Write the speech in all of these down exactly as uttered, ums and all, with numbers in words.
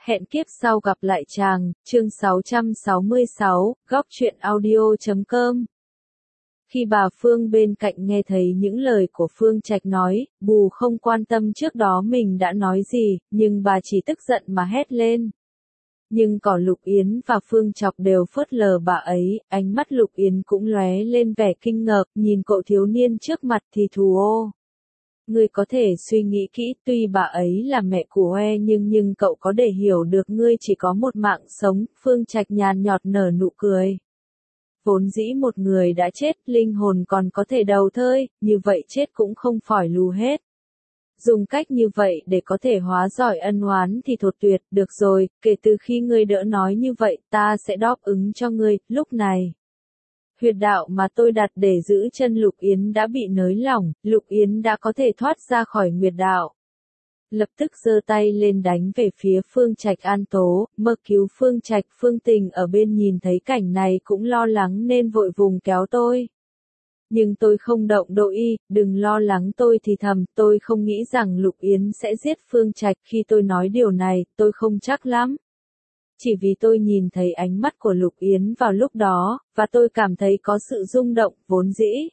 Hẹn kiếp sau gặp lại chàng, chương sáu trăm sáu mươi sáu, góc truyện audio chấm com. Khi bà Phương bên cạnh nghe thấy những lời của Phương Trạch nói, Bù không quan tâm trước đó mình đã nói gì, nhưng bà chỉ tức giận mà hét lên. Nhưng cỏ Lục Yến và Phương Chọc đều phớt lờ bà ấy, ánh mắt Lục Yến cũng lóe lên vẻ kinh ngạc, nhìn cậu thiếu niên trước mặt thì thù ô. Ngươi có thể suy nghĩ kỹ, tuy bà ấy là mẹ của Hoe nhưng nhưng cậu có để hiểu được ngươi chỉ có một mạng sống, Phương Trạch nhàn nhọt nở nụ cười. Vốn dĩ một người đã chết, linh hồn còn có thể đầu thơi, như vậy chết cũng không phải lù hết. Dùng cách như vậy để có thể hóa giải ân oán thì thật tuyệt, được rồi, kể từ khi ngươi đỡ nói như vậy, ta sẽ đáp ứng cho ngươi, lúc này. Huyệt đạo mà tôi đặt để giữ chân Lục Yến đã bị nới lỏng, Lục Yến đã có thể thoát ra khỏi huyệt đạo. Lập tức giơ tay lên đánh về phía Phương Trạch An Tố, mơ cứu Phương Trạch. Phương Tình ở bên nhìn thấy cảnh này cũng lo lắng nên vội vùng kéo tôi. Nhưng tôi không động độ y, đừng lo lắng tôi thì thầm, tôi không nghĩ rằng Lục Yến sẽ giết Phương Trạch. Khi tôi nói điều này, tôi không chắc lắm. Chỉ vì tôi nhìn thấy ánh mắt của Lục Yến vào lúc đó, và tôi cảm thấy có sự rung động, vốn dĩ.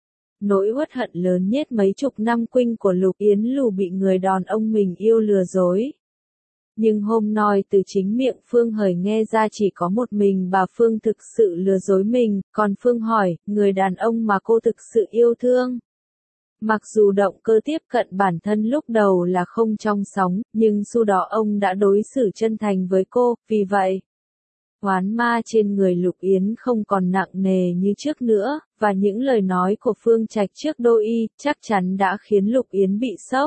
Nỗi uất hận lớn nhất mấy chục năm quinh của Lục Yến lù bị người đàn ông mình yêu lừa dối. Nhưng hôm nay từ chính miệng Phương Hời nghe ra chỉ có một mình bà Phương thực sự lừa dối mình, còn Phương hỏi, người đàn ông mà cô thực sự yêu thương. Mặc dù động cơ tiếp cận bản thân lúc đầu là không trong sóng, nhưng sau đó ông đã đối xử chân thành với cô, vì vậy. Oán ma trên người Lục Yến không còn nặng nề như trước nữa, và những lời nói của Phương Trạch trước đôi y, chắc chắn đã khiến Lục Yến bị sốc.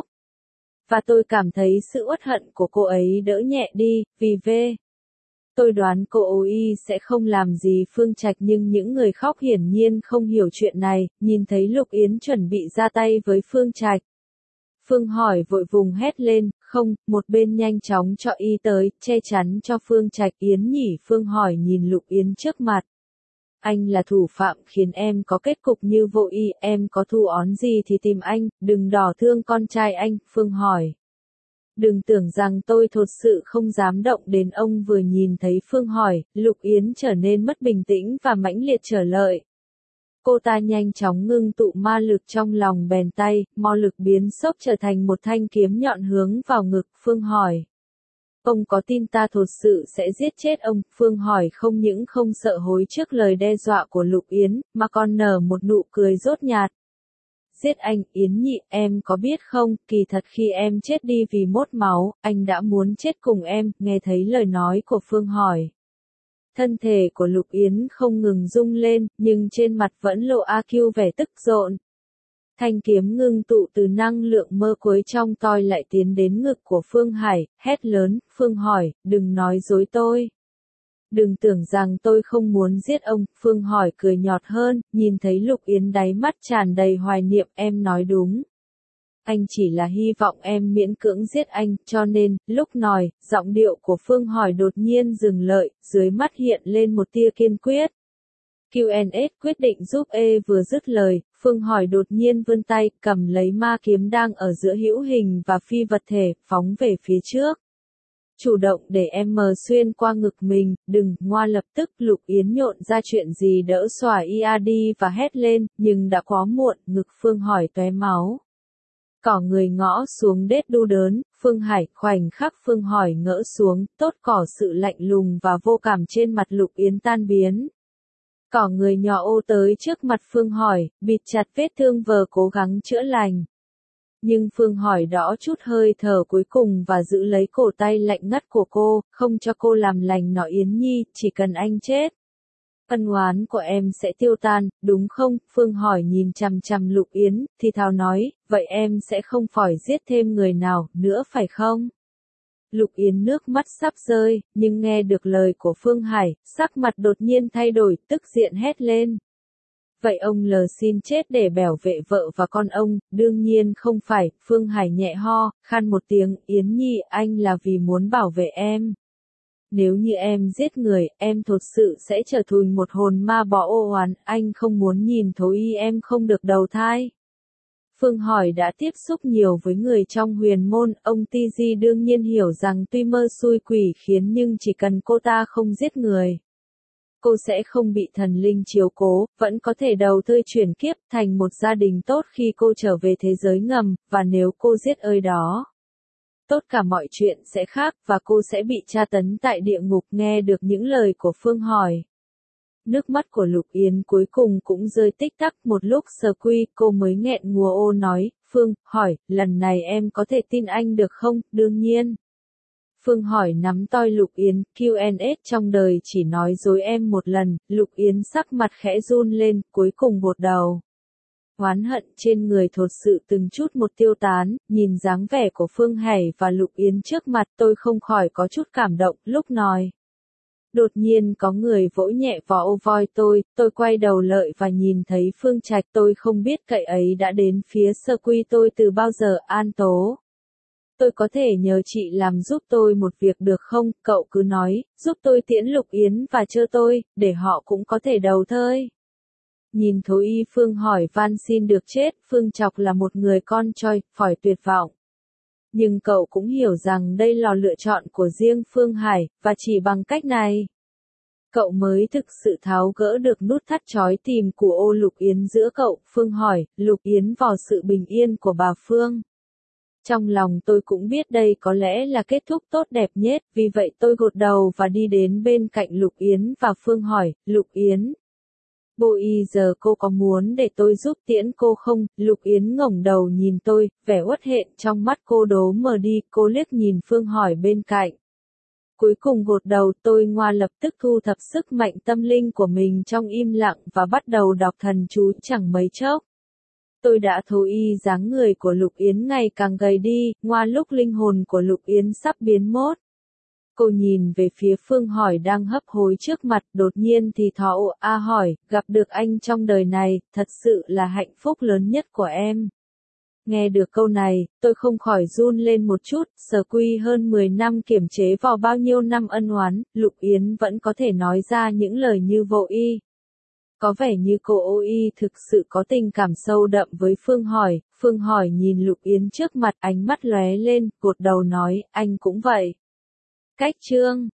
Và tôi cảm thấy sự uất hận của cô ấy đỡ nhẹ đi, vì về. Tôi đoán cô y sẽ không làm gì Phương Trạch nhưng những người khóc hiển nhiên không hiểu chuyện này, nhìn thấy Lục Yến chuẩn bị ra tay với Phương Trạch. Phương hỏi vội vùng hét lên, không, một bên nhanh chóng cho y tới, che chắn cho Phương Trạch. Yến nhỉ? Phương hỏi nhìn Lục Yến trước mặt. Anh là thủ phạm khiến em có kết cục như vô y, em có thù oán gì thì tìm anh, đừng đỏ thương con trai anh, Phương hỏi. Đừng tưởng rằng tôi thật sự không dám động đến ông. Vừa nhìn thấy Phương hỏi, Lục Yến trở nên mất bình tĩnh và mãnh liệt trở lợi. Cô ta nhanh chóng ngưng tụ ma lực trong lòng bèn tay, ma lực biến sốc trở thành một thanh kiếm nhọn hướng vào ngực. Phương hỏi. Ông có tin ta thật sự sẽ giết chết ông? Phương hỏi không những không sợ hối trước lời đe dọa của Lục Yến, mà còn nở một nụ cười rốt nhạt. Giết anh, Yến nhị, em có biết không, kỳ thật khi em chết đi vì mốt máu, anh đã muốn chết cùng em. Nghe thấy lời nói của Phương hỏi. Thân thể của Lục Yến không ngừng rung lên, nhưng trên mặt vẫn lộ a kiu vẻ tức giận. Thanh kiếm ngưng tụ từ năng lượng mơ cuối trong toi lại tiến đến ngực của Phương Hải, hét lớn. Phương hỏi, đừng nói dối tôi. Đừng tưởng rằng tôi không muốn giết ông. Phương hỏi cười nhọt hơn, nhìn thấy Lục Yến đáy mắt tràn đầy hoài niệm. Em nói đúng. Anh chỉ là hy vọng em miễn cưỡng giết anh, cho nên, lúc nói, giọng điệu của Phương hỏi đột nhiên dừng lại, dưới mắt hiện lên một tia kiên quyết. quy en ét quyết định giúp E vừa dứt lời, Phương hỏi đột nhiên vươn tay, cầm lấy ma kiếm đang ở giữa hữu hình và phi vật thể, phóng về phía trước. Chủ động để em mờ xuyên qua ngực mình, đừng, ngoa. Lập tức Lục Yến nhộn ra chuyện gì đỡ xòa ia đi và hét lên, nhưng đã quá muộn, ngực Phương hỏi tóe máu. Cỏ người ngõ xuống đết đu đớn, Phương Hải, khoảnh khắc Phương hỏi ngỡ xuống, tốt cỏ sự lạnh lùng và vô cảm trên mặt Lục Yến tan biến. Cỏ người nhỏ ô tới trước mặt Phương hỏi, bịt chặt vết thương vờ cố gắng chữa lành. Nhưng Phương hỏi đõ chút hơi thở cuối cùng và giữ lấy cổ tay lạnh ngắt của cô, không cho cô làm lành nó. Yến nhi, chỉ cần anh chết. Ân oán của em sẽ tiêu tan, đúng không? Phương hỏi nhìn chằm chằm Lục Yến, thì thào nói, vậy em sẽ không phải giết thêm người nào nữa phải không? Lục Yến nước mắt sắp rơi, nhưng nghe được lời của Phương Hải, sắc mặt đột nhiên thay đổi, tức giận hét lên. Vậy ông lờ xin chết để bảo vệ vợ và con ông? Đương nhiên không phải. Phương Hải nhẹ ho, khan một tiếng, Yến nhi, anh là vì muốn bảo vệ em. Nếu như em giết người, em thật sự sẽ trở thành một hồn ma bỏ ô oán, anh không muốn nhìn thối y em không được đầu thai. Phương hỏi đã tiếp xúc nhiều với người trong huyền môn, ông Ti Di đương nhiên hiểu rằng tuy mơ xui quỷ khiến nhưng chỉ cần cô ta không giết người, cô sẽ không bị thần linh chiếu cố, vẫn có thể đầu thai chuyển kiếp thành một gia đình tốt khi cô trở về thế giới ngầm, và nếu cô giết ơi đó, tốt cả mọi chuyện sẽ khác, và cô sẽ bị tra tấn tại địa ngục. Nghe được những lời của Phương hỏi, nước mắt của Lục Yến cuối cùng cũng rơi tích tắc. Một lúc sờ quy, cô mới nghẹn ngùa ô nói, Phương, hỏi, lần này em có thể tin anh được không? Đương nhiên. Phương hỏi nắm toi Lục Yến, Q and A trong đời chỉ nói dối em một lần. Lục Yến sắc mặt khẽ run lên, cuối cùng gật đầu. Oán hận trên người thật sự từng chút một tiêu tán, nhìn dáng vẻ của Phương Hải và Lục Yến trước mặt tôi không khỏi có chút cảm động. Lúc nói, đột nhiên có người vỗ nhẹ vào ô voi tôi, tôi quay đầu lợi và nhìn thấy Phương Trạch. Tôi không biết cậy ấy đã đến phía sơ quy tôi từ bao giờ. An Tố, tôi có thể nhờ chị làm giúp tôi một việc được không? Cậu cứ nói, giúp tôi tiễn Lục Yến và Trơ tôi, để họ cũng có thể đầu thai. Nhìn Thố Y Phương hỏi van xin được chết, Phương Trọc là một người con choi, phỏi tuyệt vọng. Nhưng cậu cũng hiểu rằng đây là lựa chọn của riêng Phương Hải, và chỉ bằng cách này, cậu mới thực sự tháo gỡ được nút thắt trói tìm của ô Lục Yến giữa cậu. Phương hỏi, Lục Yến vào sự bình yên của bà Phương. Trong lòng tôi cũng biết đây có lẽ là kết thúc tốt đẹp nhất, vì vậy tôi gật đầu và đi đến bên cạnh Lục Yến và Phương hỏi, Lục Yến, bây giờ cô có muốn để tôi giúp tiễn cô không? Lục Yến ngẩng đầu nhìn tôi, vẻ uất hận trong mắt cô đố mờ đi. Cô liếc nhìn Phương hỏi bên cạnh, cuối cùng gật đầu. Tôi ngoa lập tức thu thập sức mạnh tâm linh của mình trong im lặng và bắt đầu đọc thần chú. Chẳng mấy chốc, tôi đã thấy y dáng người của Lục Yến ngày càng gầy đi, ngoa lúc linh hồn của Lục Yến sắp biến mất. Cô nhìn về phía Phương hỏi đang hấp hối trước mặt, đột nhiên thì thỏ a hỏi, gặp được anh trong đời này, thật sự là hạnh phúc lớn nhất của em. Nghe được câu này, tôi không khỏi run lên một chút. Sở quy hơn mười năm kiểm chế vào bao nhiêu năm ân oán, Lục Yến vẫn có thể nói ra những lời như vậy. Có vẻ như cô ô y thực sự có tình cảm sâu đậm với Phương hỏi. Phương hỏi nhìn Lục Yến trước mặt, ánh mắt lóe lên, gật đầu nói, anh cũng vậy. Cách chương